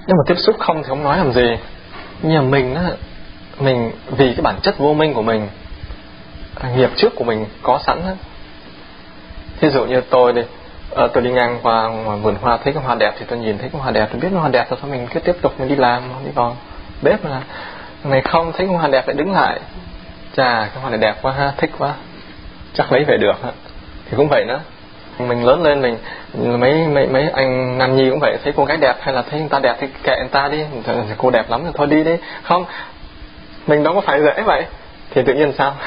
Nếu mà tiếp xúc không thì không nói làm gì. Nhưng mà mình á, mình vì cái bản chất vô minh của mình, nghiệp trước của mình có sẵn á. Ví dụ như tôi đi, tôi đi ngang qua vườn hoa thấy cái hoa đẹp thì tôi nhìn thấy cái hoa đẹp, tôi biết nó hoa đẹp rồi, thôi mình cứ tiếp tục mình đi làm, đi vào bếp là này không thấy cái hoa đẹp lại đứng lại, chà cái hoa này đẹp quá ha, thích quá, chắc lấy về được ha. Thì cũng vậy nữa, mình lớn lên mình mấy anh nam nhi cũng vậy, thấy cô gái đẹp hay là thấy người ta đẹp thì kệ người ta đi, cô đẹp lắm rồi thôi đi đi, không, mình đâu có phải dễ vậy, thì tự nhiên sao?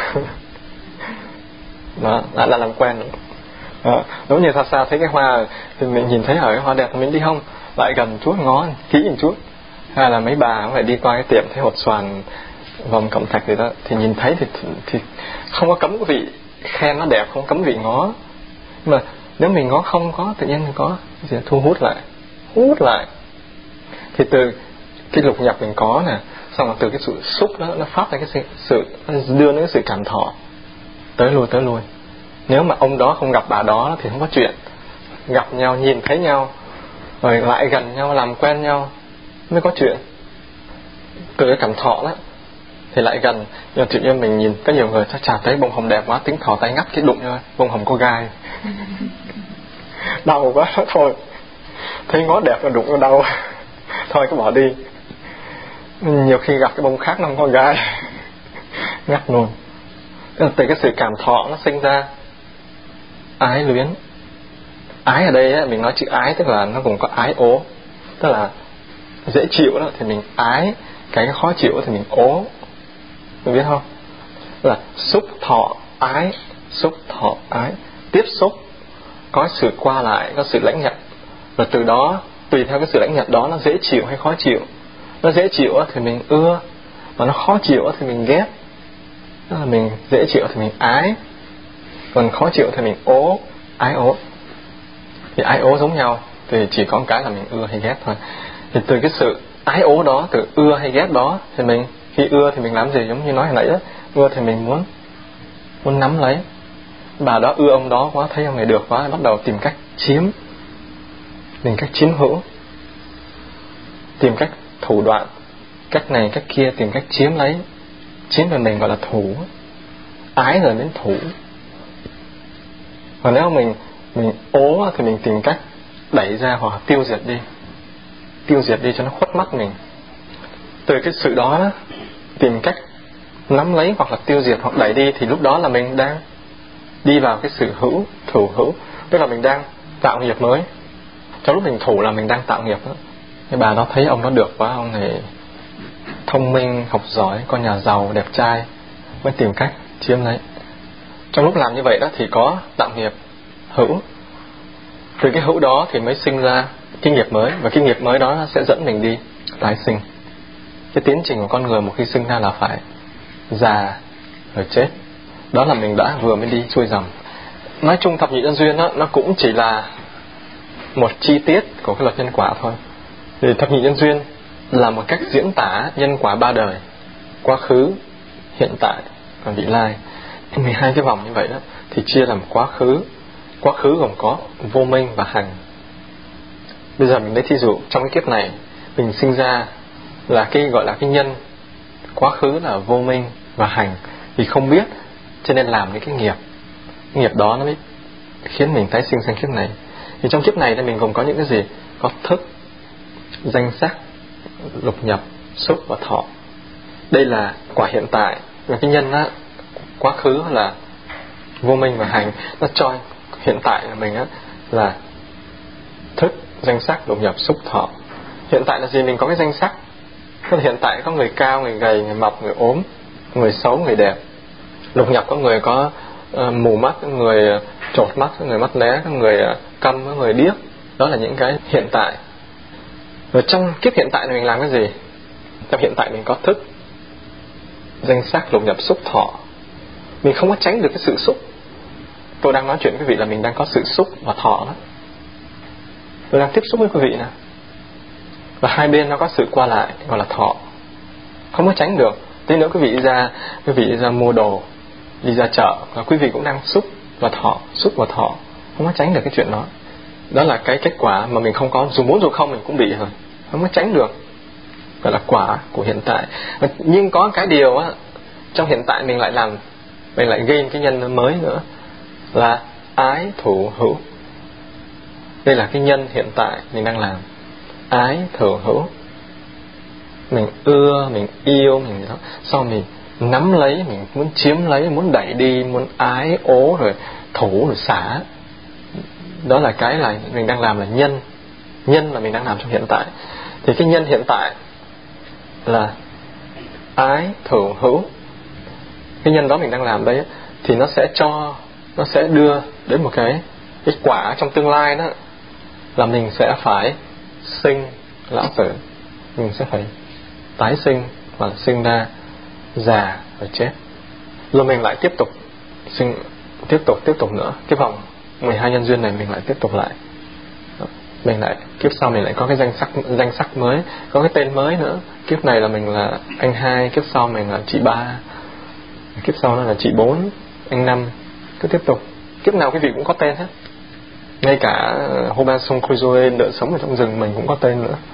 Đó đã làm quen rồi. Đó, giống như xa thấy cái hoa thì mình nhìn thấy ở cái hoa đẹp thì mình đi không, lại gần chút ngó kỹ một chút, hay là mấy bà cũng phải đi qua cái tiệm thấy hột xoàn vòng cẩm thạch gì đó thì nhìn thấy thì không có cấm cái vị khen nó đẹp, không cấm vị ngó, mà nếu mình ngó không có tự nhiên mình có gì thu hút lại thì từ cái lục nhập mình có nè, xong rồi từ cái sự xúc đó nó phát ra cái sự đưa đến cái sự cảm thọ tới lui. Nếu mà ông đó không gặp bà đó thì không có chuyện, gặp nhau nhìn thấy nhau rồi lại gần nhau làm quen nhau mới có chuyện. Từ cái cảm thọ đó thì lại gần, nhưng tự nhiên mình nhìn có nhiều người ta chả thấy bông hồng đẹp quá, tính thò tay ngắt cái đụng thôi, bông hồng có gai đau quá thôi, thấy ngó đẹp mà đụng nó đau thôi cứ bỏ đi. Nhiều khi gặp cái bông khác nó không có gai ngắt luôn. Từ cái sự cảm thọ nó sinh ra ái luyến. Ái ở đây á, mình nói chữ ái tức là nó cũng có ái ố, tức là dễ chịu đó thì mình ái, cái khó chịu thì mình ố, mình biết không? Là xúc thọ ái, tiếp xúc có sự qua lại, có sự lãnh nhận, và từ đó tùy theo cái sự lãnh nhận đó nó dễ chịu hay khó chịu. Nó dễ chịu thì mình ưa, mà nó khó chịu thì mình ghét. Tức là mình dễ chịu thì mình ái, còn khó chịu thì mình ố, ái ố. Thì ái ố giống nhau, thì chỉ có một cái là mình ưa hay ghét thôi. Thì từ cái sự ái ố đó, từ ưa hay ghét đó, thì mình khi ưa thì mình làm gì? Giống như nói hồi nãy đó, ưa thì mình muốn nắm lấy. Bà đó ưa ông đó quá, thấy ông này được quá, bắt đầu tìm cách chiếm hữu, tìm cách thủ đoạn, cách này cách kia, tìm cách chiếm lấy. Chiếm về mình gọi là thủ, ái rồi đến thủ. Và nếu mình ố thì mình tìm cách đẩy ra hoặc tiêu diệt đi cho nó khuất mắt mình. Từ cái sự đó tìm cách nắm lấy hoặc là tiêu diệt hoặc đẩy đi, thì lúc đó là mình đang đi vào cái sự thủ hữu, tức là mình đang tạo nghiệp mới. Trong lúc mình thủ là mình đang tạo nghiệp đó. Cái bà đó thấy ông đó được quá, ông này thông minh, học giỏi, con nhà giàu, đẹp trai, mới tìm cách chiếm lấy. Trong lúc làm như vậy đó thì có tạo nghiệp hữu. Từ cái hữu đó thì mới sinh ra cái nghiệp mới, và cái nghiệp mới đó sẽ dẫn mình đi tái sinh. Cái tiến trình của con người một khi sinh ra là phải già rồi chết. Đó là mình đã vừa mới đi xuôi dòng. Nói chung thập nhị nhân duyên đó, nó cũng chỉ là một chi tiết của cái luật nhân quả thôi. Thì thập nhị nhân duyên là một cách diễn tả nhân quả ba đời: quá khứ, hiện tại và vị lai. 12 cái vòng như vậy đó thì chia làm quá khứ. Quá khứ gồm có vô minh và hành. Bây giờ mình lấy thí dụ trong cái kiếp này mình sinh ra là cái gọi là cái nhân. Quá khứ là vô minh và hành, vì không biết cho nên làm những cái nghiệp đó nó mới khiến mình tái sinh sang kiếp này. Thì trong kiếp này mình gồm có những cái gì? Có thức, danh sắc, lục nhập, xúc và thọ. Đây là quả hiện tại. Và cái nhân á, quá khứ là vô minh và hành, nó cho hiện tại của mình á là thức, danh sắc, lục nhập, xúc, thọ. Hiện tại là gì? Mình có cái danh sắc. Hiện tại có người cao, người gầy, người mập, người ốm, người xấu, người đẹp. Lục nhập có người có mù mắt, có người chột mắt, có người mắt lé, có người câm, có người điếc. Đó là những cái hiện tại. Rồi trong kiếp hiện tại này mình làm cái gì? Trong hiện tại mình có thức, danh sắc, lục nhập, xúc, thọ. Mình không có tránh được cái sự xúc. Tôi đang nói chuyện với quý vị là mình đang có sự xúc và thọ đó. Tôi đang tiếp xúc với quý vị nè. Và hai bên nó có sự qua lại gọi là thọ. Không có tránh được. Tí nữa quý vị ra mua đồ, đi ra chợ, và quý vị cũng đang xúc và thọ. Không có tránh được cái chuyện đó. Đó là cái kết quả mà mình không có, dù muốn dù không mình cũng bị rồi. không có tránh được, gọi là quả của hiện tại. Nhưng có cái điều á, trong hiện tại mình lại gain cái nhân mới nữa, là ái thủ hữu. Đây là cái nhân hiện tại mình đang làm, ái thủ hữu. Mình ưa, mình yêu, mình đó, sau mình nắm lấy, mình muốn chiếm lấy, muốn đẩy đi, muốn ái ố rồi thủ rồi xả. Đó là cái là mình đang làm, là nhân mà mình đang làm trong hiện tại. Thì cái nhân hiện tại là ái thủ hữu. Cái nhân đó mình đang làm đấy, thì nó sẽ đưa đến một cái quả trong tương lai đó, là mình sẽ phải sinh lão tử, mình sẽ phải tái sinh và sinh ra, già và chết. Rồi mình lại tiếp tục sinh, tiếp tục nữa. Cái vòng 12 nhân duyên này mình lại tiếp tục lại. Mình lại kiếp sau mình lại có cái danh sắc mới, có cái tên mới nữa. Kiếp này là mình là anh 2, kiếp sau mình là chị 3, kiếp sau nó là chị 4, anh 5, cứ tiếp tục. Kiếp nào quý vị cũng có tên hết. Ngay cả Robinson Crusoe đợi sống ở trong rừng mình cũng có tên nữa.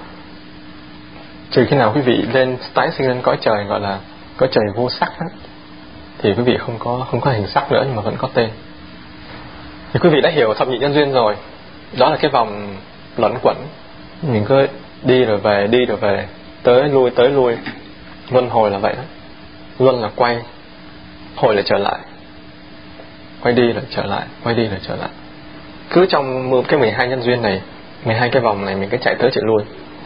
Trừ khi nào quý vị lên tái sinh lên cõi trời, gọi là cõi trời vô sắc đó, thì quý vị không có hình sắc nữa, nhưng mà vẫn có tên. Thì quý vị đã hiểu thập nhị nhân duyên rồi. Đó là cái vòng luẩn quẩn, mình cứ đi rồi về, tới lui. Luân hồi là vậy đó. Luân là quay, hồi là trở lại, quay đi rồi trở lại. Cứ trong cái 12 nhân duyên này, 12 cái vòng này mình cứ chạy tới chạy lui.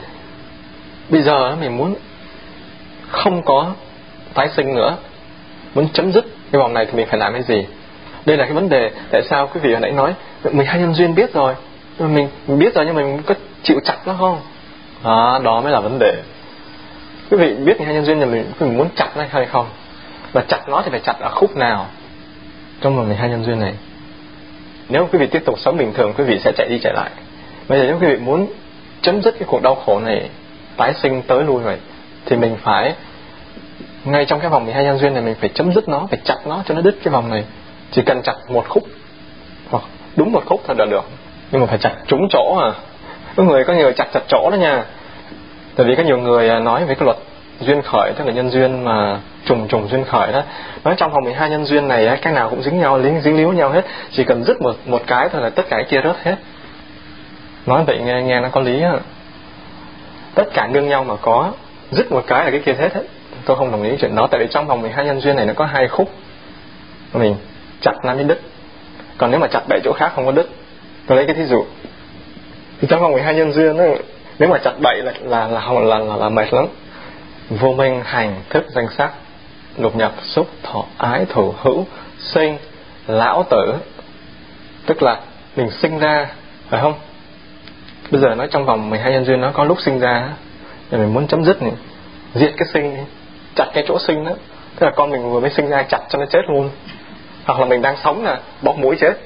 Bây giờ mình muốn không có tái sinh nữa, muốn chấm dứt cái vòng này thì mình phải làm cái gì? Đây là cái vấn đề. Tại sao quý vị hồi nãy nói 12 nhân duyên biết rồi, mình biết rồi, nhưng mình có chịu chặt nó không? Đó mới là vấn đề. Quý vị biết 12 nhân duyên thì mình muốn chặt nó hay không? Và chặt nó thì phải chặt ở khúc nào trong vòng 12 nhân duyên này? Nếu quý vị tiếp tục sống bình thường, quý vị sẽ chạy đi chạy lại. Bây giờ nếu quý vị muốn chấm dứt cái cuộc đau khổ này, tái sinh tới lui vậy, thì mình phải ngay trong cái vòng 12 nhân duyên này mình phải chấm dứt nó, phải chặt nó cho nó đứt cái vòng này. Chỉ cần chặt một khúc, hoặc đúng một khúc thôi là được. Nhưng mà phải chặt trúng chỗ à. Có người chặt chỗ đó nha. Tại vì có nhiều người nói về cái luật duyên khởi, tức là nhân duyên mà trùng duyên khởi đó. Nói trong vòng 12 nhân duyên này cái nào cũng dính líu nhau hết. Chỉ cần dứt một cái thôi là tất cả cái kia rớt hết. Nói vậy nghe nó có lý á. Tất cả nương nhau mà có, dứt một cái là cái kia hết. Tôi không đồng ý chuyện đó. Tại vì trong vòng 12 nhân duyên này nó có 2 khúc, mình chặt nó mới đứt. Còn nếu mà chặt 7 chỗ khác không có đứt. Tôi lấy cái thí dụ, thì trong vòng 12 nhân duyên đó, nếu mà chặt 7 là mệt lắm. Vô minh, hành, thức, danh sắc, lục nhập, xúc, thọ, ái, thủ, hữu, sinh, lão tử. Tức là mình sinh ra, phải không? Bây giờ nói trong vòng 12 nhân duyên nó có lúc sinh ra, thì mình muốn chấm dứt này, diệt cái sinh đi, chặt cái chỗ sinh đó. Tức là con mình vừa mới sinh ra chặt cho nó chết luôn. Hoặc là mình đang sống là bóp mũi chết.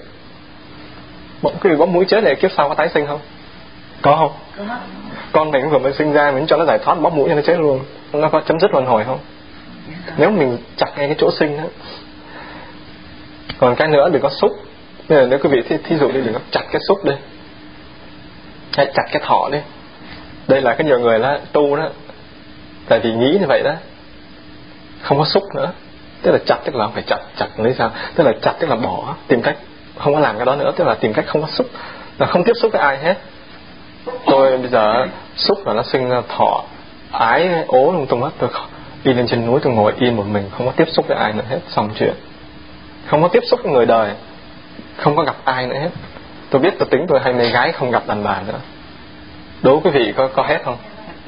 Cái bóp mũi chết này kiếp sau có tái sinh không? Có không? Có. Con mình vừa mới sinh ra mình cho nó giải thoát, bóp mũi cho nó chết luôn. Nó có chấm dứt luân hồi không? Nếu mình chặt ngay cái chỗ sinh đó. Còn cái nữa đừng có xúc. Bây giờ nếu quý vị thí dụ đi, đừng có chặt cái xúc đi, hay chặt cái thọ đi. Đây là cái nhiều người đó tu đó, tại vì nghĩ như vậy đó, không có xúc nữa. Tức là chặt tức là phải chặt lấy sao? Tức là chặt tức là bỏ, tìm cách không có làm cái đó nữa. Tức là tìm cách không có xúc, là không tiếp xúc với ai hết. Tôi bây giờ xúc là nó sinh ra thọ, ái, ố lung tung hết. Tôi đi lên trên núi, tôi ngồi yên một mình, không có tiếp xúc với ai nữa hết. Xong chuyện, không có tiếp xúc với người đời, không có gặp ai nữa hết. Tôi biết tôi tính tôi hay mê gái, không gặp đàn bà nữa. Đố quý vị có hết không?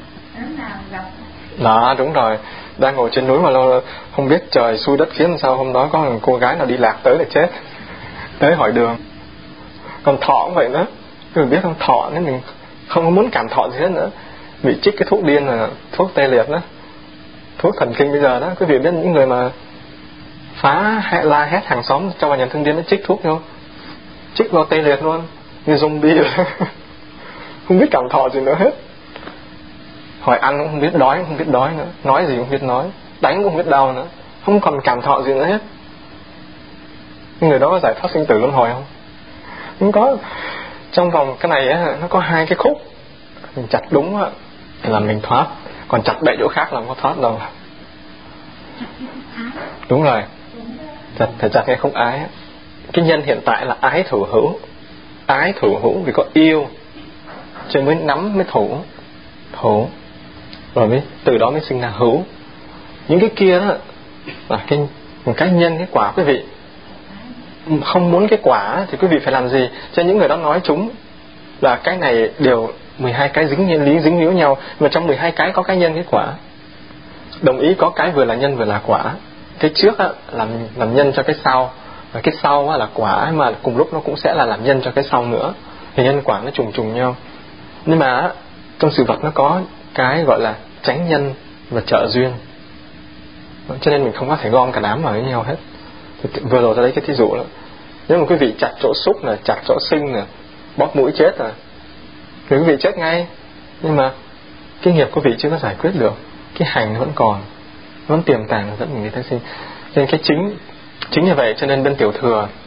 Đó, đúng rồi. Đang ngồi trên núi mà không biết trời xui đất khiến sao hôm đó có một cô gái nào đi lạc tới để chết, tới hỏi đường. Còn thọ cũng vậy đó. Quý vị biết không, thọ nếu mình không muốn cảm thọ gì hết nữa, bị chích cái thuốc điên là thuốc tê liệt đó, thuốc thần kinh bây giờ đó. Quý vị biết những người mà phá la hét hàng xóm cho vào nhà thương điên nó chích thuốc vô, chích vào tê liệt luôn, như zombie. Không biết cảm thọ gì nữa hết. Hỏi ăn cũng không biết, đói cũng không biết đói nữa, nói gì cũng không biết nói, đánh cũng không biết đau nữa, không còn cảm thọ gì nữa hết. Người đó có giải thoát sinh tử luân hồi không? Không có. Trong vòng cái này á, nó có 2 cái khúc, mình chặt đúng á là mình thoát. Còn chặt bậy chỗ khác là không có thoát đâu. Đúng rồi, phải chặt cái không ái. Cái nhân hiện tại là ái thủ hữu. Ái thủ hữu vì có yêu cho mới nắm, mới thủ. Rồi mới từ đó mới sinh ra hữu. Những cái kia đó là một cái nhân, cái quả. Quý vị không muốn cái quả thì quý vị phải làm gì? Cho những người đó nói chúng là cái này đều 12 cái dính líu nhau, mà trong 12 cái có cái nhân cái quả. Đồng ý có cái vừa là nhân vừa là quả. Cái trước á, làm nhân cho cái sau, và cái sau á, là quả, mà cùng lúc nó cũng sẽ là làm nhân cho cái sau nữa. Thì nhân quả nó trùng nhau. Nhưng mà trong sự vật nó có cái gọi là chánh nhân và trợ duyên, cho nên mình không có thể gom cả đám vào với nhau hết. Thì vừa rồi ta lấy cái thí dụ đó. Nếu mà quý vị chặt chỗ xúc nè, chặt chỗ sinh nè, bóp mũi chết rồi thì quý vị chết ngay. Nhưng mà cái nghiệp quý vị chưa có giải quyết được, cái hành nó vẫn còn, nó vẫn tiềm tàng dẫn mình đi tái sinh. Nên cái chính như vậy. Cho nên bên tiểu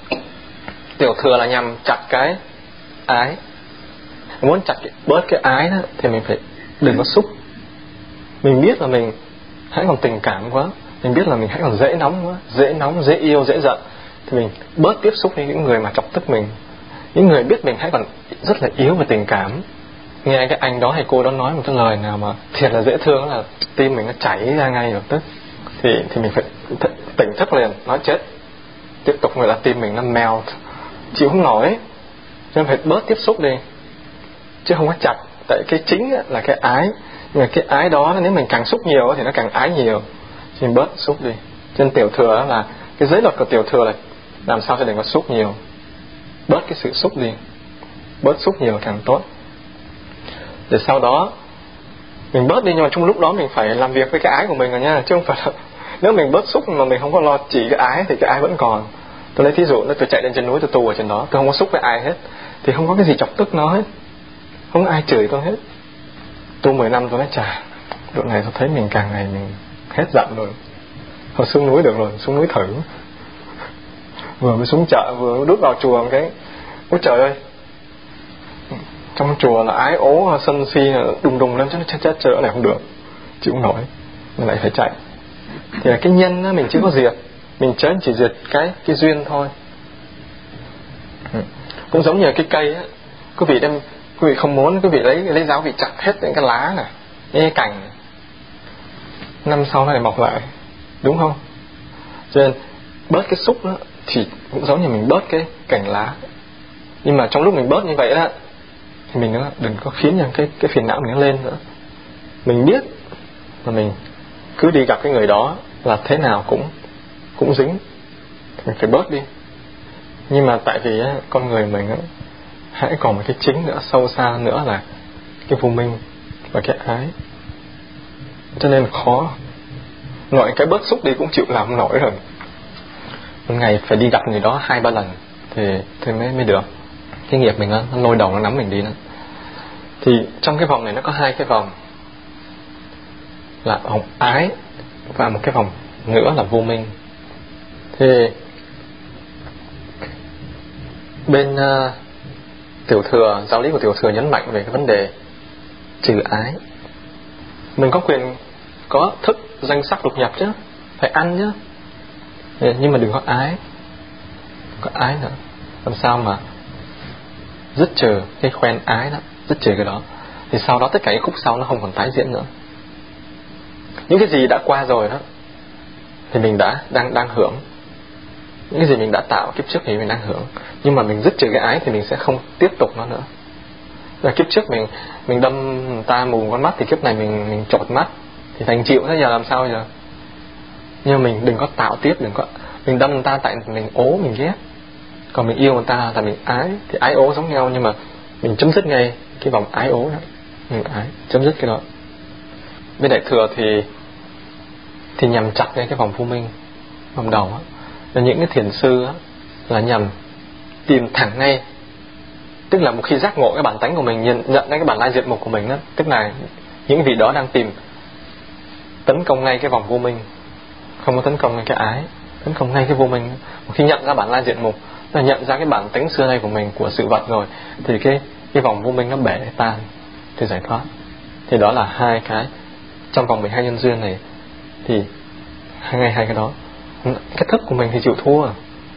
thừa là nhằm chặt cái ái. Muốn chặt bớt cái ái đó thì mình phải đừng có xúc. Mình biết là mình hãy còn tình cảm quá, mình biết là mình hãy còn dễ nóng quá, dễ yêu, dễ giận, thì mình bớt tiếp xúc với những người mà chọc tức mình. Những người biết mình hãy còn rất là yếu về tình cảm. Nghe cái anh đó hay cô đó nói một cái lời nào mà thiệt là dễ thương, là tim mình nó chảy ra ngay lập tức, thì mình phải tỉnh thức liền, nói chết, tiếp tục người là tim mình nó melt, chịu không nổi. Cho nên phải bớt tiếp xúc đi, chứ không có chặt. Tại cái chính là cái ái, nhưng mà cái ái đó nếu mình càng xúc nhiều thì nó càng ái nhiều, cho nên bớt xúc đi. Cho nên tiểu thừa là cái giới luật của tiểu thừa là làm sao cho đừng có xúc nhiều, bớt cái sự xúc đi, bớt xúc nhiều càng tốt. Để sau đó mình bớt đi, nhưng mà trong lúc đó mình phải làm việc với cái ái của mình rồi nha, chứ không phải là nếu mình bớt xúc mà mình không có lo chỉ cái ái thì cái ái vẫn còn. Tôi lấy thí dụ, tôi chạy lên trên núi tôi tu ở trên đó, tôi không có xúc với ai hết, thì không có cái gì chọc tức nó hết, không có ai chửi tôi hết. Tu 10 năm tôi nói chà, đoạn này tôi thấy mình càng ngày mình hết giận rồi, thôi xuống núi được rồi, xuống núi thử. Vừa mới xuống chợ, vừa đút vào chùa một cái, ôi trời ơi, trong chùa là ái ố sân si đùng lên, chết trời này không được, chịu không nổi, mình lại phải chạy. Thì là cái nhân đó, mình chưa có diệt, mình chỉ diệt cái duyên thôi. Cũng giống như cái cây á, quý vị không muốn, quý vị lấy giáo vị chặt hết những cái lá này, những cái cành, năm sau nó lại mọc lại, đúng không? Cho nên bớt cái xúc đó thì cũng giống như mình bớt cái cành lá. Nhưng mà trong lúc mình bớt như vậy đó thì mình đừng có khiến cho cái phiền não mình nó lên nữa. Mình biết mà mình cứ đi gặp cái người đó là thế nào cũng dính, mình phải bớt đi. Nhưng mà tại vì con người mình hãy còn một cái chính nữa, sâu xa nữa là cái vô minh và cái ái, cho nên khó. Nội cái bớt xúc đi cũng chịu làm không nổi rồi. Một ngày phải đi gặp người đó 2-3 lần thì mới được. Cái nghiệp mình nó lôi đầu, nó nắm mình đi nữa. Thì trong cái vòng này nó có 2 cái vòng, là vòng ái và một cái vòng nữa là vô minh. Thì bên tiểu thừa, giáo lý của tiểu thừa nhấn mạnh về cái vấn đề trừ ái. Mình có quyền có thức danh sắc lục nhập chứ, phải ăn chứ, nhưng mà đừng có ái. Có ái nữa, làm sao mà dứt trừ cái khoen ái đó, dứt trừ cái đó, thì sau đó tất cả những khúc sau nó không còn tái diễn nữa. Những cái gì đã qua rồi đó thì mình đang hưởng. Những cái gì mình đã tạo kiếp trước thì mình đang hưởng, nhưng mà mình dứt trừ cái ái thì mình sẽ không tiếp tục nó nữa. Là kiếp trước mình đâm người ta mù con mắt, thì kiếp này mình chột mắt thì thành chịu. Thế giờ làm sao giờ? Nhưng mà mình đừng có tạo tiếp, đừng có mình đâm người ta tại mình ố, mình ghét. Còn mình yêu người ta là mình ái, thì ái ố giống nhau, nhưng mà mình chấm dứt ngay cái vòng ái ố đó. Mình ái, chấm dứt cái đó. Bên đại thừa thì nhằm chặt ngay cái vòng vô minh, vòng đầu á. Là những cái thiền sư á, là nhằm tìm thẳng ngay, tức là một khi giác ngộ cái bản tánh của mình, nhận ra cái bản lai diện mục của mình đó, tức là những vị đó đang tìm tấn công ngay cái vòng vô minh, không có tấn công ngay cái ái, tấn công ngay cái vô minh. Một khi nhận ra bản lai diện mục, là nhận ra cái bản tính xưa nay của mình, của sự vật rồi, thì cái vòng vô minh nó bể tan, thì giải thoát. Thì đó là hai cái trong vòng 12 nhân duyên này, thì hai cái đó. Cái thức của mình thì chịu thua.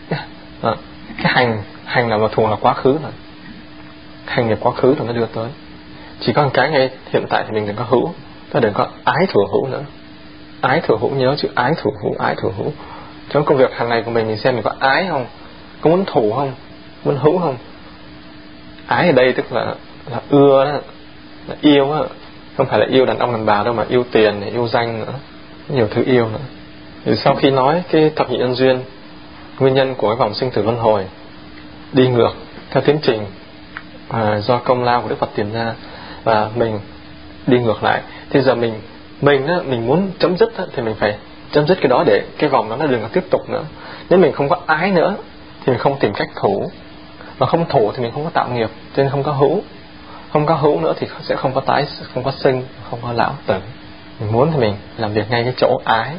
Cái hành là thường là quá khứ rồi, hành nghiệp quá khứ rồi nó đưa tới. Chỉ có một cái ngay hiện tại thì mình đừng có hữu, ta đừng có ái thừa hữu nữa. Ái thừa hữu, nhớ chữ ái thừa hữu, ái thừa hữu. Trong công việc hàng ngày của mình xem mình có ái không, có muốn thủ không, muốn hữu không. Ái ở đây tức là ưa đó, là yêu á, không phải là yêu đàn ông đàn bà đâu, mà yêu tiền, yêu danh nữa, nhiều thứ yêu nữa. Thì sau khi nói cái thập nhị nhân duyên, nguyên nhân của cái vòng sinh tử luân hồi đi ngược theo tiến trình do công lao của Đức Phật tìm ra, và mình đi ngược lại, thì giờ mình muốn chấm dứt thì mình phải chấm dứt cái đó để cái vòng đó nó đừng có tiếp tục nữa. Nếu mình không có ái nữa thì mình không tìm cách thủ, mà không thủ thì mình không có tạo nghiệp, cho nên không có hữu. Không có hữu nữa thì sẽ không có tái, không có sinh, không có lão tử. Mình muốn thì mình làm việc ngay cái chỗ ái.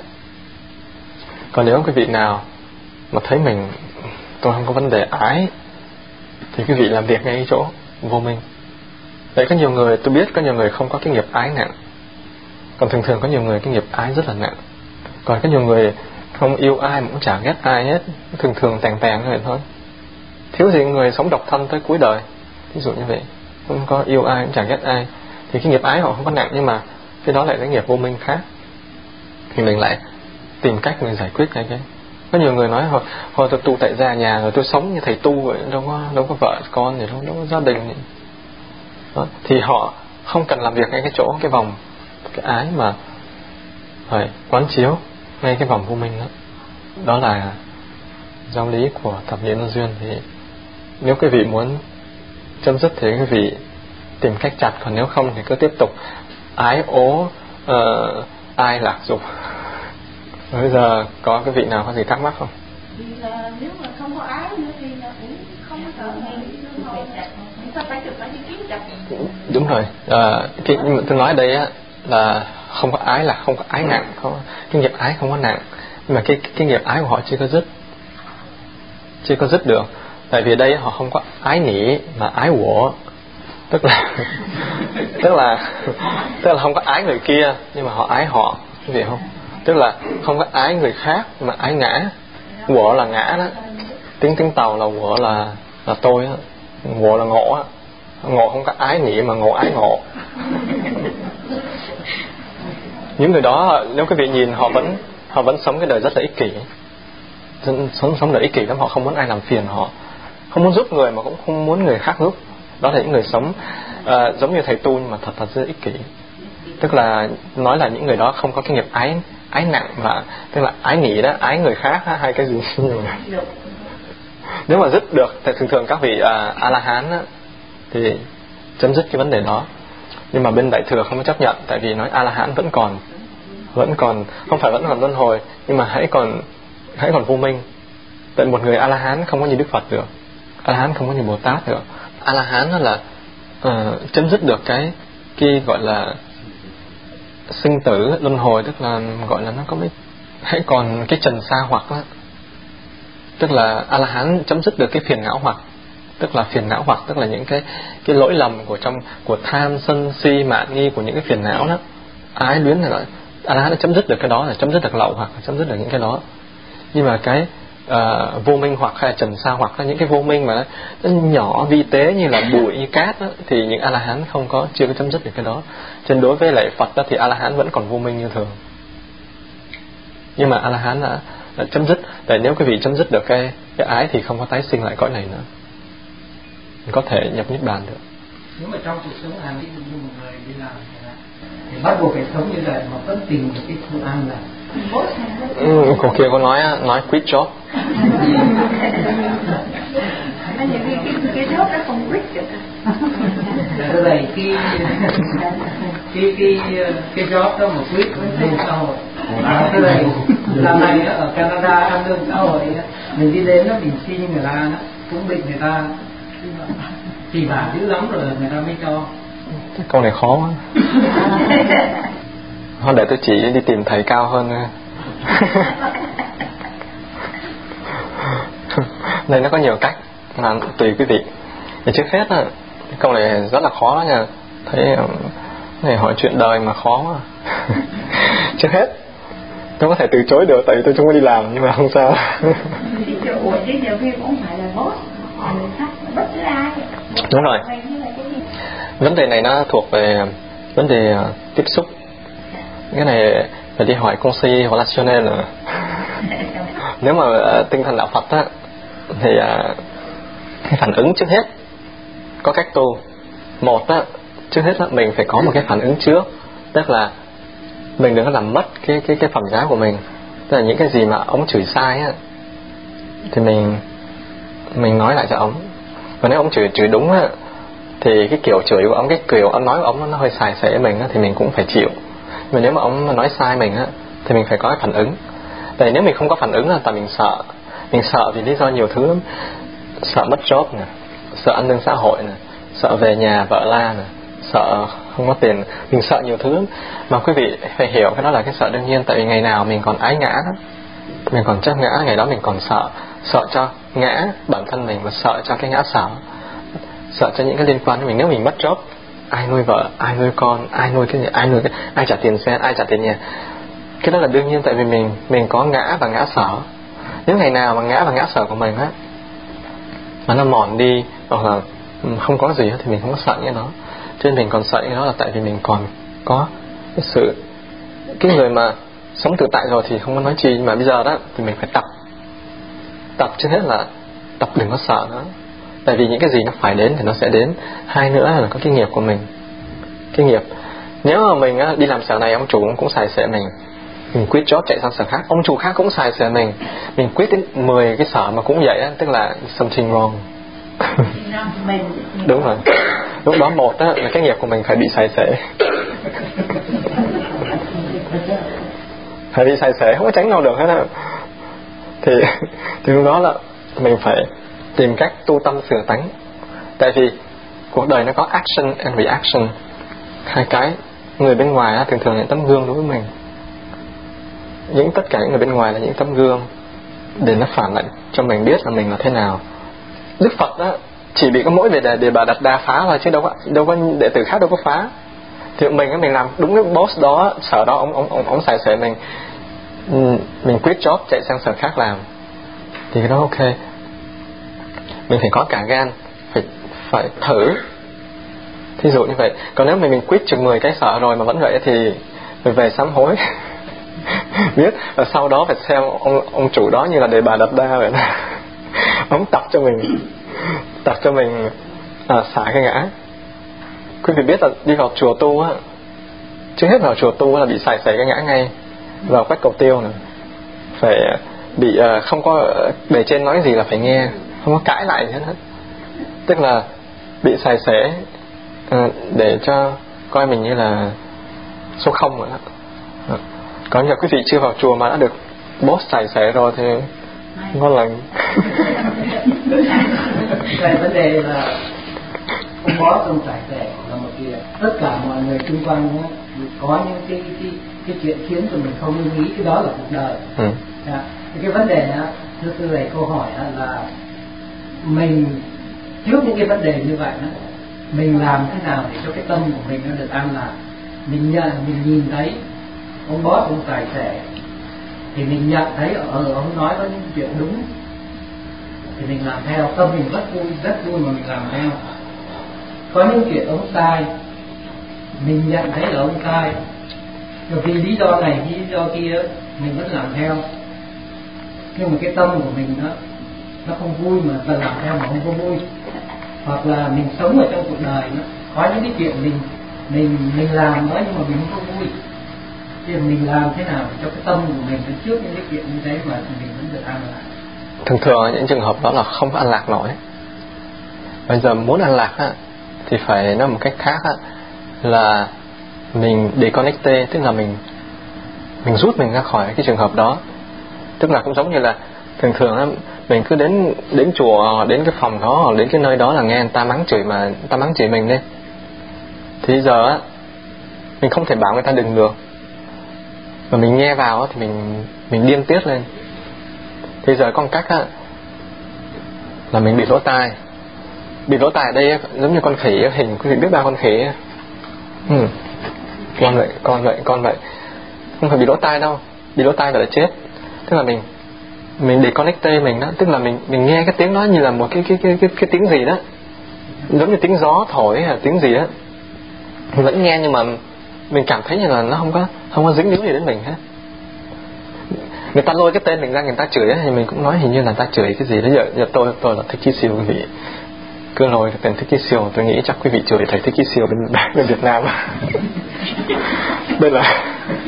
Còn nếu quý vị nào mà thấy tôi không có vấn đề ái, thì quý vị làm việc ngay cái chỗ vô minh. Đấy, có nhiều người, tôi biết có nhiều người không có cái nghiệp ái nặng, còn thường có nhiều người cái nghiệp ái rất là nặng. Còn có nhiều người không yêu ai mà cũng chả ghét ai hết, thường tàn vậy thôi. Thiếu gì người sống độc thân tới cuối đời, ví dụ như vậy, không có yêu ai cũng chả ghét ai, thì cái nghiệp ái họ không có nặng. Nhưng mà cái đó lại cái nghiệp vô minh khác, thì mình lại tìm cách mình giải quyết cái. Có nhiều người nói hồi tôi tu tại gia nhà rồi tôi sống như thầy tu vậy, đâu có vợ con gì đâu có gia đình gì. Đó, thì họ không cần làm việc ngay cái chỗ cái vòng cái ái, mà phải quán chiếu ngay cái vòng vô minh đó. Đó là giáo lý của thập nhị nhân duyên. Thì nếu quý vị muốn chấm dứt thì quý vị tìm cách chặt, còn nếu không thì cứ tiếp tục ái ố ai lạc dục. Bây giờ có cái vị nào có gì thắc mắc không? Thì nếu mà không có ái nữa thì cũng không có sợ phải đi kiếm chặt. Đúng rồi. Tôi nói ở đây á là không có ái là không có ái nặng, cái nghiệp ái không có nặng, nhưng mà cái nghiệp ái của họ chưa có dứt được. Tại vì đây họ không có ái nỉ mà ái của, tức là không có ái người kia nhưng mà họ ái họ, quý vị không? Tức là không có ái người khác mà ái ngã. Của là ngã đó, tiếng Tàu là của là tôi á, ngộ là ngộ á. Ngộ không có ái nỉ mà ngộ ái ngộ. Những người đó nếu quý vị nhìn họ vẫn sống cái đời rất là ích kỷ, sống đời ích kỷ lắm. Họ không muốn ai làm phiền họ, không muốn giúp người mà cũng không muốn người khác giúp. Đó là những người sống giống như thầy tu nhưng mà thật rất ích kỷ. Tức là nói là những người đó không có cái nghiệp ái nặng, mà tức là ái nỉ đó, ái người khác đó, hai cái gì. Nếu mà dứt được thì thường các vị A-la-hán đó, thì chấm dứt cái vấn đề đó. Nhưng mà bên Đại Thừa không có chấp nhận, tại vì nói A-la-hán vẫn còn không phải vẫn còn luân hồi, nhưng mà hãy còn vô minh. Tại một người A-la-hán không có như Đức Phật được, A-la-hán không có như Bồ Tát được. A-la-hán đó là chấm dứt được cái gọi là sinh tử luân hồi, tức là gọi là nó có hãy còn cái trần sa hoặc đó. Tức là A-la-hán chấm dứt được cái phiền não hoặc, tức là phiền não hoặc tức là những cái lỗi lầm của tham sân si mạn nghi, của những cái phiền não đó, ái luyến này. A-la-hán đã chấm dứt được cái đó, là chấm dứt được lậu hoặc, chấm dứt được những cái đó. Nhưng mà cái vô minh hoặc hay là trần sa hoặc là những cái vô minh mà nó nhỏ vi tế như là bụi như cát đó, thì những A-la-hán chưa có chấm dứt được cái đó. Cho nên đối với lại Phật đó, thì A-la-hán vẫn còn vô minh như thường, nhưng mà A-la-hán đã chấm dứt. Để nếu quý vị chấm dứt được cái ái thì không có tái sinh lại cõi này nữa, có thể nhập niết bàn được. Nếu mà trong cuộc sống hàng ví dụ như một người đi làm thì bắt buộc phải sống như vậy mà vẫn tìm được cái phương án là cô kia có nói quit job. Cái job đó không quit được. Thế này cái job đó mà quit lên xã hội. Thế này làm này ở Canada ăn lương xã hội, mình đi đến nó mình xin người ta đó, cũng bị người ta chỉ bảo dữ lắm rồi người ta mới cho. Cái câu này khó quá. Thôi để tôi chỉ đi tìm thầy cao hơn. Đây nó có nhiều cách mà tùy quý vị. Thì trước hết câu này rất là khó đó nha. Thấy Này hỏi chuyện đời mà khó quá. Trước hết tôi có thể từ chối được, tại vì tôi không có đi làm, nhưng mà không sao. Ủa chứ nhiều khi cũng phải là boss, là người khác, bất cứ ai. Đúng rồi. Vấn đề này nó thuộc về vấn đề tiếp xúc. Cái này phải đi hỏi công si relationnel nữa. Nếu mà tinh thần đạo Phật á, thì cái phản ứng trước hết có cách tu. Một á, trước hết là mình phải có một cái phản ứng trước, tức là mình đừng có làm mất cái phẩm giá của mình. Tức là những cái gì mà ông chửi sai á, thì mình nói lại cho ông. Và nếu ông chửi đúng á, thì cái kiểu chửi của ông, cái kiểu ông nói của ông nó hơi xài xể mình á, thì mình cũng phải chịu. Mà nếu mà ông nói sai mình á, thì mình phải có cái phản ứng. Tại nếu mình không có phản ứng là tại mình sợ. Mình sợ vì lý do nhiều thứ lắm. Sợ mất job nè, sợ an ninh xã hội nè, sợ về nhà vợ la nè, sợ không có tiền. Mình sợ nhiều thứ lắm. Mà quý vị phải hiểu cái đó là cái sợ đương nhiên. Tại vì ngày nào mình còn ái ngã đó, mình còn chấp ngã, ngày đó mình còn sợ. Sợ cho ngã bản thân mình, và sợ cho cái ngã sợ. Sợ cho những cái liên quan đến mình. Nếu mình mất job, ai nuôi vợ, ai nuôi con, ai nuôi cái gì, ai trả tiền xe, ai trả tiền nhà. Cái đó là đương nhiên, tại vì mình có ngã và ngã sở. Nếu ngày nào mà ngã và ngã sở của mình á mà nó mòn đi, hoặc là không có gì thì mình không có sợ những đó. Cho nên mình còn sợ những đó là tại vì mình còn có cái sự, cái người mà sống tự tại rồi thì không có nói chi. Nhưng mà bây giờ đó thì mình phải tập trước hết là tập đừng có sợ nữa. Tại vì những cái gì nó phải đến thì nó sẽ đến. Hai nữa là có cái nghiệp của mình. Cái nghiệp, nếu mà mình đi làm sở này, ông chủ cũng xài xệ mình quit job chạy sang sở khác, ông chủ khác cũng xài xệ mình quit đến 10 cái sở mà cũng vậy á, tức là something wrong. Đúng rồi. Lúc đó một á, là cái nghiệp của mình phải bị xài xệ. Phải bị xài xệ, không có tránh nào được hết á. Thì lúc đó là mình phải tìm cách tu tâm sửa tánh. Tại vì cuộc đời nó có action and reaction, hai cái. Người bên ngoài á, thường thường là tấm gương đối với mình. Tất cả những người bên ngoài là những tấm gương để nó phản lại cho mình biết là mình là thế nào. Đức Phật á, chỉ bị có mỗi về Đề Bà Đạt Đa phá thôi, chứ đâu có đệ tử khác đâu có phá. Thì mình làm đúng cái boss đó, sở đó ông xài xệ mình quit job chạy sang sở khác làm, thì cái đó ok. Mình phải có cả gan, phải thử. Thí dụ như vậy. Còn nếu mình quit chừng 10 cái sở rồi mà vẫn vậy thì mình về sám hối. Biết. Và sau đó phải xem ông chủ đó như là Đề Bà Đạt Đa vậy đó. Ông tập cho mình xả cái ngã. Quý vị biết là đi vào chùa tu á, trước hết vào chùa tu là bị xài xẻ cái ngã ngay. Vào quách cầu tiêu này phải bị không có bề trên nói gì là phải nghe, không có cãi lại gì hết. Tức là bị xài xẻ để cho coi mình như là số 0 rồi đó. Có nhiều quý vị chưa vào chùa mà đã được boss xài xẻ rồi thì ngon lành. Cái vấn đề là ông boss ông xài xẻ là một kia, tất cả mọi người xung quanh đó, có những cái chuyện khiến cho mình không lưu ý, cái đó là cuộc đời. Cái vấn đề đó, thưa sư thầy, câu hỏi là mình trước những cái vấn đề như vậy đó, mình làm thế nào để cho cái tâm của mình nó được an lạc. Mình nhìn thấy ông boss ông xài xẻ thì mình nhận thấy ông nói có những chuyện đúng thì mình làm theo, tâm mình rất vui mà mình làm theo. Có những chuyện ông sai, mình nhận thấy là ông sai, rồi vì lý do này lý do kia mình vẫn làm theo, nhưng mà cái tâm của mình nó không vui mà ta làm theo mà không có vui. Hoặc là mình sống ở trong cuộc đời nó có những cái chuyện mình làm đó nhưng mà mình không có vui, thì mình làm thế nào để cho cái tâm của mình trước những cái chuyện như thế mà mình vẫn được an lạc. Thường những trường hợp đó là không có an lạc nổi. Bây giờ muốn an lạc á, thì phải nói một cách khác á, là mình deconnecte, tức là mình rút mình ra khỏi cái trường hợp đó. Tức là cũng giống như là thường á, mình cứ đến chùa, đến cái phòng đó hoặc đến cái nơi đó là nghe người ta mắng chửi, mà người ta mắng chửi mình đi, thì giờ á mình không thể bảo người ta đừng được, mà mình nghe vào á thì mình điên tiết lên. Thì giờ có một cách á là mình bị lỗ tai. Bị lỗ tai ở đây á, giống như con khỉ, hình quý vị biết ba con khỉ á. con vậy. Không phải bị lỗ tai đâu, bị lỗ tai là chết. Tức là mình disconnecte mình đó, tức là mình nghe cái tiếng đó như là một cái tiếng gì đó, giống như tiếng gió thổi hay là tiếng gì đó, mình vẫn nghe nhưng mà mình cảm thấy như là nó không có dính líu gì đến mình hết. Người ta lôi cái tên mình ra, người ta chửi ấy, thì mình cũng nói hình như là ta chửi cái gì đó. Giờ tôi là Thích Chí Siêu, quý vị cứ lôi cái tên Thích Chí Siêu, tôi nghĩ chắc quý vị chửi thầy Thích Chí Siêu bên Việt Nam. Đây là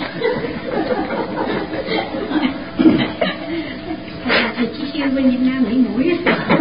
Thầy Chí Siêu bên Việt Nam bị mũi.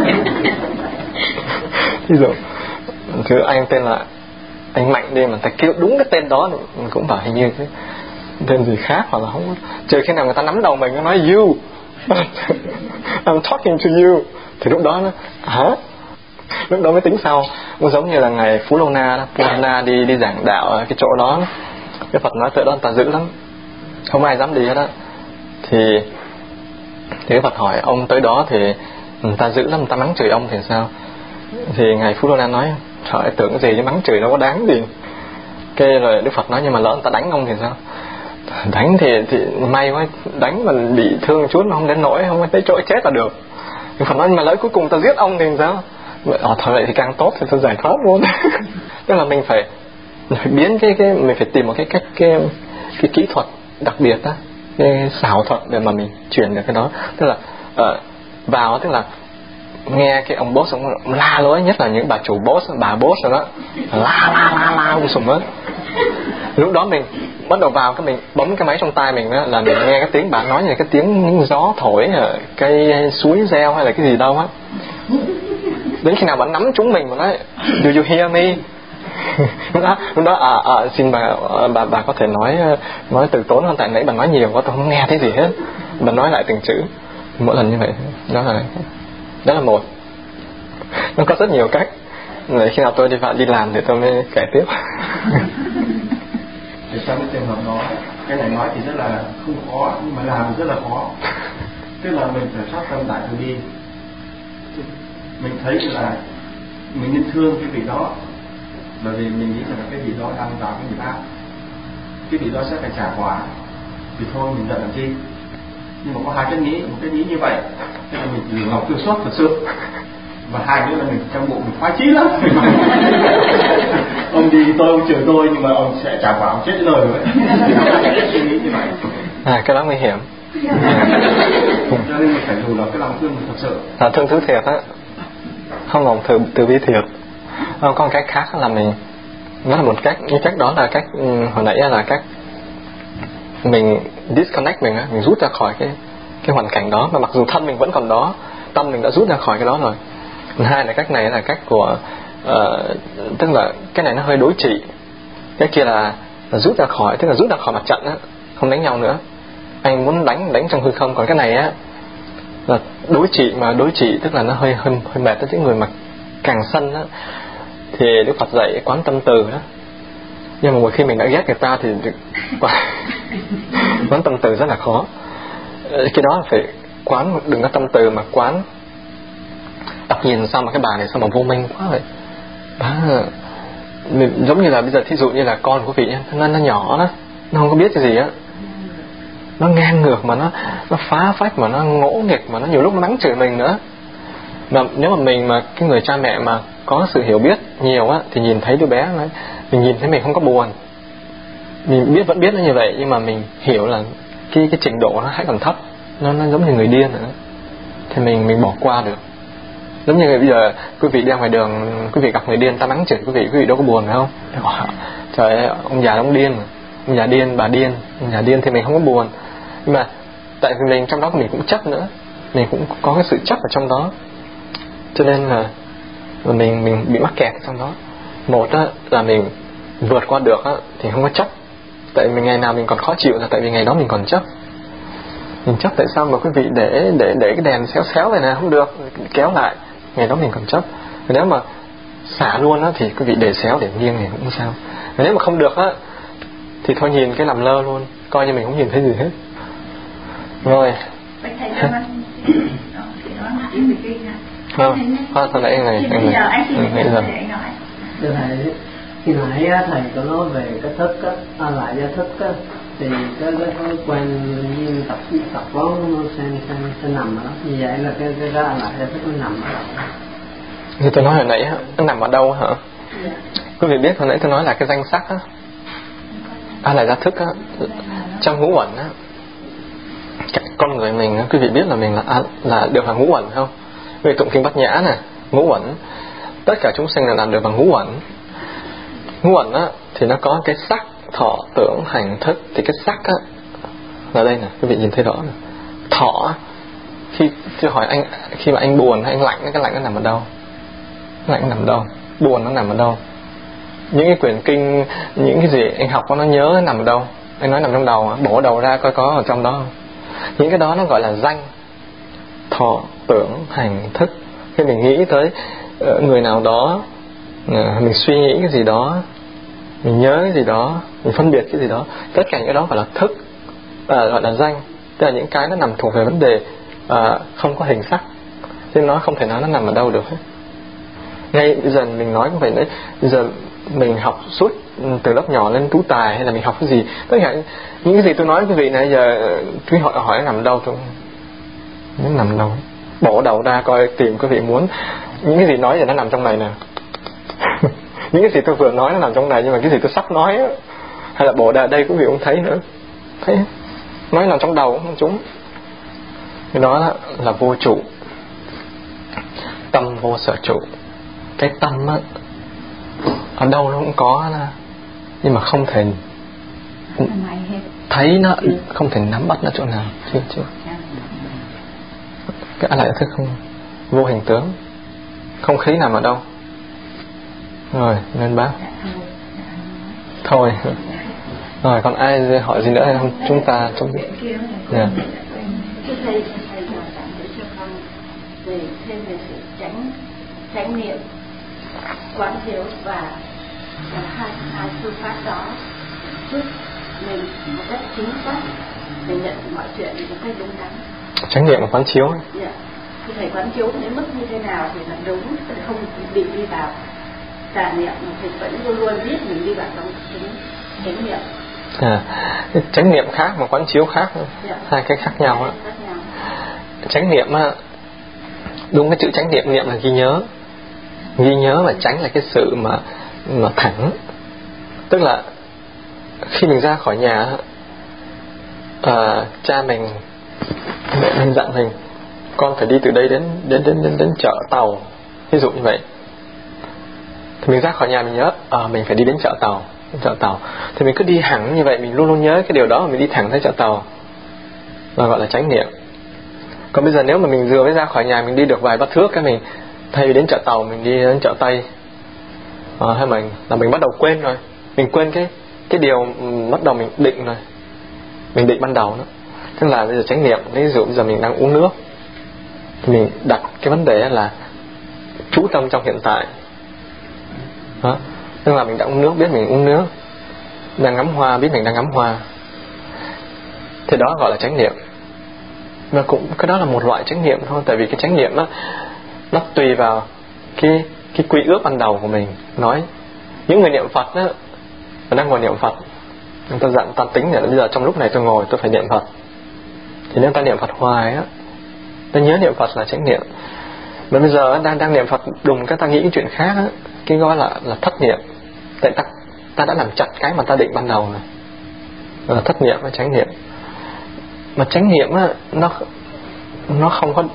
ví dụ cứ anh tên là anh Mạnh đi mà ta kêu đúng cái tên đó mình cũng bảo hình như cái tên gì khác, hoặc là không, trừ khi nào người ta nắm đầu mình nó nói you I'm talking to you, thì lúc đó nó hả, lúc đó mới tính sau. Cũng giống như là ngày Phú Lô Na đi giảng đạo ở cái chỗ đó, cái Phật nói tới đó người ta dữ lắm, không ai dám đi hết á. Thì cái Phật hỏi ông tới đó thì người ta dữ lắm, người ta mắng chửi ông thì sao? Thì ngài Phú Lô Na nói trời, tưởng cái gì chứ mắng chửi nó có đáng gì. Cái rồi Đức Phật nói nhưng mà lỡ người ta đánh ông thì sao? Đánh thì may quá, đánh mà bị thương chút mà không đến nỗi, không tới chỗ chết là được. Đức Phật nói nhưng mà lỡ cuối cùng ta giết ông thì sao? Thôi vậy thì càng tốt, thì tôi giải thoát luôn. Tức là mình phải biến mình phải tìm một cái cách, cái kỹ thuật đặc biệt á, cái xảo thuật để mà mình chuyển được cái đó. Tức là vào, tức là nghe cái ông boss ông la lối, nhất là những bà chủ boss, bà boss rồi đó, la sùng hết. Lúc đó mình bắt đầu vào, cái mình bấm cái máy trong tai mình đó, là mình nghe cái tiếng bà nói như cái tiếng những gió thổi ở cây suối reo hay là cái gì đâu á. Đến khi nào bà nắm trúng mình mà nói do you hear me? lúc đó xin bà có thể nói từ tốn hơn, tại nãy bà nói nhiều quá tôi không nghe thấy gì hết. Bà nói lại từng chữ mỗi lần như vậy. Đó là một. Nó có rất nhiều cách. Để khi nào tôi đi làm thì tôi mới kể tiếp. Thì trong cái trường hợp đó, cái này nói thì rất là không khó, nhưng mà làm thì rất là khó. Tức là mình phải phát tâm tại từ bi. Mình thấy là mình nên thương cái vị đó, bởi vì mình nghĩ là cái vị đó đang vào cái nghiệp ác, cái vị đó sẽ phải trả quả, thì thôi mình giận làm chi. Nhưng mà có hai cái nghĩ, một cái nghĩ như vậy, tức là mình dùng lòng thương xót thật sự, và hai nữa là mình trong bụng mình khoái chí lắm. Ông đi tôi, ông chửi tôi, nhưng mà ông sẽ trả quả, ông chết lời rồi. Suy nghĩ như vậy. Cái đó nguy hiểm. Cho nên mình phải dùng là cái lòng thương mình thật sự. Thương thứ thiệt á, không lòng từ bi thiệt. Có một cách khác là mình, nó là một cách, cái cách đó là cách hồi nãy là cách mình disconnect mình á, mình rút ra khỏi cái hoàn cảnh đó, mà mặc dù thân mình vẫn còn đó, tâm mình đã rút ra khỏi cái đó rồi. Hai là cách này là cách của tức là cái này nó hơi đối trị, cái kia là rút ra khỏi, tức là rút ra khỏi mặt trận á, không đánh nhau nữa. Anh muốn đánh trong hư không, còn cái này á là đối trị, mà đối trị tức là nó hơi mệt tới những người mà càng sân á. Thì Đức Phật dạy quán tâm từ đó, nhưng mà một khi mình đã ghét người ta thì quán tâm từ rất là khó. Cái đó phải quán, đừng có tâm từ mà quán đọc nhìn sao mà cái bà này sao mà vô minh quá vậy. Giống như là bây giờ thí dụ như là con của vị nó nhỏ đó, nó không có biết cái gì á, nó ngang ngược mà nó phá phách mà nó ngỗ nghịch mà nó nhiều lúc nó mắng chửi mình nữa. Mà nếu mà mình mà cái người cha mẹ mà có sự hiểu biết nhiều á, thì nhìn thấy đứa bé nó, mình nhìn thấy mình không có buồn, mình vẫn biết nó như vậy, nhưng mà mình hiểu là cái trình độ nó hãy còn thấp, nó giống như người điên nữa, thì mình bỏ qua được. Giống như bây giờ quý vị đi ngoài đường, quý vị gặp người điên ta mắng chửi quý vị đâu có buồn phải không? Trời ơi, ông già ông điên, ông già điên, bà điên, ông già điên thì mình không có buồn. Nhưng mà tại vì mình trong đó mình cũng chấp nữa, mình cũng có cái sự chấp ở trong đó, cho nên là mình bị mắc kẹt trong đó. Một á, là mình vượt qua được á, thì không có chấp. Tại vì ngày nào mình còn khó chịu là tại vì ngày đó mình còn chấp. Mình chấp tại sao mà quý vị để cái đèn xéo này nè, không được, kéo lại, ngày đó mình còn chấp. Nếu mà xả luôn á thì quý vị để xéo để nghiêng thì cũng không sao. Nếu mà không được á thì thôi nhìn cái làm lơ luôn, coi như mình không nhìn thấy gì hết. Rồi. Thôi nãy này. Bây giờ anh xin Điều này Khi nãy á, thầy có nói về cái thức á, lại do thức á, thì cái thói quen nhiên tập quán nó sẽ nằm ở đó. Như vậy là cái lại do thức nó nằm ở đâu? Như tôi nói hồi nãy, nó nằm ở đâu hả? Quý vị biết hồi nãy tôi nói là cái danh sắc á, lại do thức á, trong ngũ uẩn á, con người mình á, quý vị biết là mình là được là ngũ uẩn không? Vì tụng kinh Bát Nhã này, ngũ uẩn, tất cả chúng sinh là làm được bằng ngũ uẩn. Ngũ uẩn á thì nó có cái sắc, thọ, tưởng, hành, thức. Thì cái sắc á là đây nè, quý vị nhìn thấy rõ nè. Thọ, khi hỏi anh, khi mà anh buồn hay anh lạnh, cái lạnh nó nằm ở đâu? Lạnh nó nằm ở đâu? Buồn nó nằm ở đâu? Những cái quyển kinh, những cái gì anh học nó nhớ nó nằm ở đâu? Anh nói nằm trong đầu, bổ đầu ra coi có ở trong đó không? Những cái đó nó gọi là danh, thọ, tưởng, hành, thức. Khi mình nghĩ tới người nào đó, mình suy nghĩ cái gì đó, mình nhớ cái gì đó, mình phân biệt cái gì đó, tất cả những cái đó gọi là thức, gọi là danh. Tức là những cái nó nằm thuộc về vấn đề không có hình sắc, nên nó không thể nói nó nằm ở đâu được hết. Ngay bây giờ mình nói cũng vậy đấy. Bây giờ mình học suốt từ lớp nhỏ lên tú tài, hay là mình học cái gì, tất cả những cái gì tôi nói quý vị này giờ quý hỏi nó nằm ở đâu, tôi nó nằm ở đâu, bỏ đầu ra coi tìm quý vị muốn những cái gì nói giờ nó nằm trong này nè. Những cái gì tôi vừa nói nó nằm trong này, nhưng mà cái gì tôi sắp nói á, hay là bộ đây quý vị không thấy nữa, thấy nói nằm trong đầu không chúng. Cái đó là vô trụ, tâm vô sở trụ. Cái tâm á ở đâu nó cũng có đó, nhưng mà không thể thấy nó, không thể nắm bắt nó chỗ nào. Chưa cái lại thức không vô hình tướng. Không khí nằm ở đâu? Rồi nên bác thôi. Rồi còn ai hỏi gì nữa hay không? Chúng ta Thưa thầy hỏi tạm để cho con về thêm về sự chánh niệm, quán chiếu và hai phương pháp đó giúp mình một cách chính xác để nhận mọi chuyện một cách đúng đắn. Chánh niệm và quán chiếu. Thì thầy quán chiếu đến mức như thế nào thì là đúng, không bị đi vào tà niệm, thì vẫn luôn luôn biết mình đi vào trong chánh niệm. Chánh niệm khác mà quán chiếu khác, hai cái khác nhau á. Chánh niệm á, đúng cái chữ chánh niệm, niệm là ghi nhớ và chánh là cái sự mà thẳng. Tức là khi mình ra khỏi nhà, cha mình, mẹ mình dặn mình con phải đi từ đây đến chợ tàu, ví dụ như vậy, thì mình ra khỏi nhà mình nhớ mình phải đi đến chợ tàu, thì mình cứ đi hẳn như vậy, mình luôn luôn nhớ cái điều đó, mình đi thẳng tới chợ tàu, và gọi là chánh niệm. Còn bây giờ nếu mà mình vừa mới ra khỏi nhà, mình đi được vài bước thước, cái mình thay vì đến chợ tàu mình đi đến chợ Tây, hay mình bắt đầu quên rồi, mình quên cái điều bắt đầu mình định rồi, mình định ban đầu đó. Tức là bây giờ chánh niệm, ví dụ bây giờ mình đang uống nước, thì mình đặt cái vấn đề là chú tâm trong hiện tại đó. Tức là mình đã uống nước, biết mình uống nước, đang ngắm hoa, biết mình đang ngắm hoa, thì đó gọi là chánh niệm. Và cũng cái đó là một loại chánh niệm thôi. Tại vì cái chánh niệm đó, nó tùy vào cái quy ước ban đầu của mình. Nói những người niệm Phật đó, đang ngồi niệm Phật, người ta dặn ta tính là bây giờ trong lúc này tôi ngồi tôi phải niệm Phật, thì nếu ta niệm Phật hoài á, ta nhớ niệm Phật là chánh niệm. Mà bây giờ đang niệm Phật đùng cái ta nghĩ cái chuyện khác á, cái gọi là thất niệm. Tại ta đã làm chặt cái mà ta định ban đầu này, là thất niệm với chánh niệm. Mà chánh niệm á, nó không có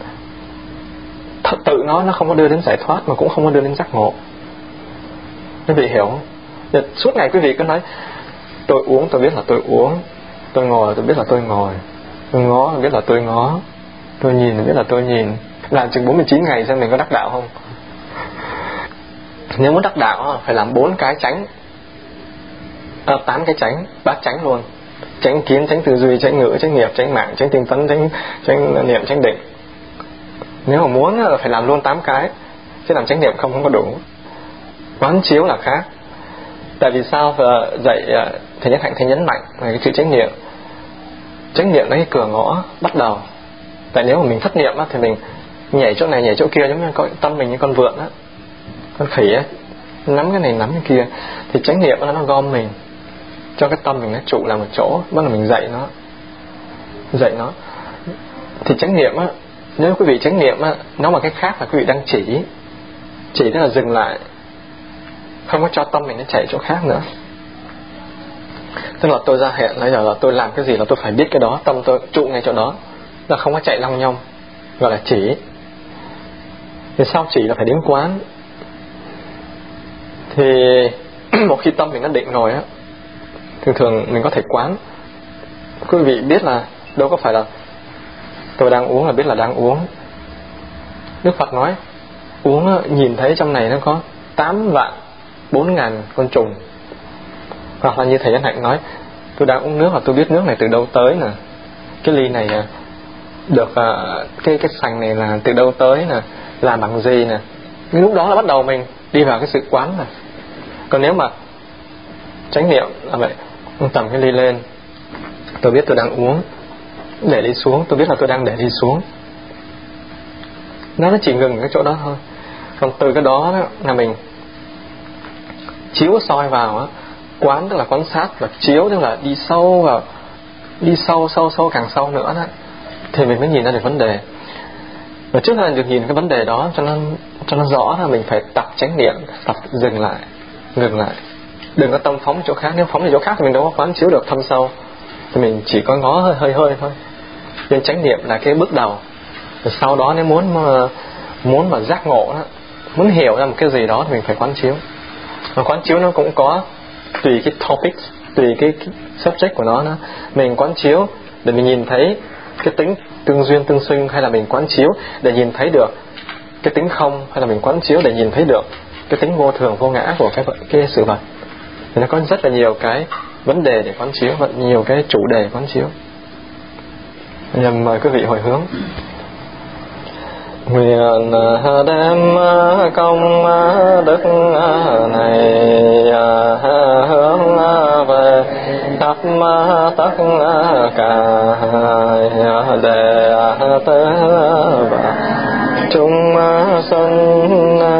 tự nó không có đưa đến giải thoát, mà cũng không có đưa đến giác ngộ. Quý vị hiểu không? Thì suốt ngày quý vị cứ nói tôi uống tôi biết là tôi uống, tôi ngồi tôi biết là tôi ngồi, tôi ngó tôi biết là tôi ngó, tôi nhìn tôi biết là tôi nhìn. Làm chừng 49 ngày xem mình có đắc đạo không. Nếu muốn đắc đạo phải làm 4 cái chánh, 8 cái chánh, 3 chánh luôn. Chánh kiến, chánh tư duy, chánh ngữ, chánh nghiệp, chánh mạng, chánh tinh tấn, chánh niệm, chánh định. Nếu mà muốn là phải làm luôn 8 cái, chứ làm chánh niệm không có đủ. Quán chiếu là khác. Tại vì sao dạy Thầy Nhất Hạnh Thầy nhấn mạnh về cái chữ chánh niệm. Chánh niệm là cái cửa ngõ bắt đầu. Tại nếu mà mình thất niệm thì mình nhảy chỗ này nhảy chỗ kia, giống như tâm mình như con vượn á, con khỉ á, nắm cái này nắm cái kia, thì chánh niệm nó gom mình, cho cái tâm mình nó trụ lại một chỗ, bắt đầu mình dạy nó. Thì chánh niệm á, nếu quý vị chánh niệm á, nó mà cái khác là quý vị đang chỉ tức là dừng lại, không có cho tâm mình nó chạy chỗ khác nữa. Tức là tôi ra hẹn bây giờ là tôi làm cái gì là tôi phải biết cái đó, tâm tôi trụ ngay chỗ đó, là không có chạy long nhong, gọi là chỉ. Thì sau chỉ là phải đến quán. Thì một khi tâm mình nó định rồi á, thường mình có thể quán. Quý vị biết là đâu có phải là tôi đang uống là biết là đang uống. Đức Phật nói uống nhìn thấy trong này nó có 8.004.000 con trùng. Hoặc là như thầy Ân Hạnh nói, tôi đang uống nước là tôi biết nước này từ đâu tới nè, cái ly này được cái sành này là từ đâu tới nè, làm bằng gì nè. Nhưng lúc đó là bắt đầu mình đi vào cái sự quán này. Còn nếu mà chánh niệm là vậy, tầm cái ly lên, tôi biết tôi đang uống, để ly xuống, tôi biết là tôi đang để ly xuống. Nó chỉ ngừng cái chỗ đó thôi. Còn từ cái đó là mình chiếu soi vào á. Quán tức là quan sát, và chiếu tức là đi sâu vào, đi sâu càng sâu nữa đó, thì mình mới nhìn ra được vấn đề. Và trước khi được nhìn cái vấn đề đó cho nó rõ là mình phải tập chánh niệm, tập ngừng lại, đừng có tâm phóng chỗ khác. Nếu phóng đi chỗ khác thì mình đâu có quán chiếu được thâm sâu, thì mình chỉ có ngó hơi thôi. Nên chánh niệm là cái bước đầu. Rồi sau đó nếu muốn mà giác ngộ đó, muốn hiểu ra một cái gì đó thì mình phải quán chiếu. Và quán chiếu nó cũng có tùy cái topic, tùy cái subject của nó. Mình quán chiếu để mình nhìn thấy cái tính tương duyên tương sinh, hay là mình quán chiếu để nhìn thấy được cái tính không, hay là mình quán chiếu để nhìn thấy được cái tính vô thường vô ngã của cái sự vật. Thì nó có rất là nhiều cái vấn đề để quán chiếu, và nhiều cái chủ đề quán chiếu. Mời quý vị hồi hướng. Nguyện đem công đức này hướng về khắp tất cả đệ tử và chúng sinh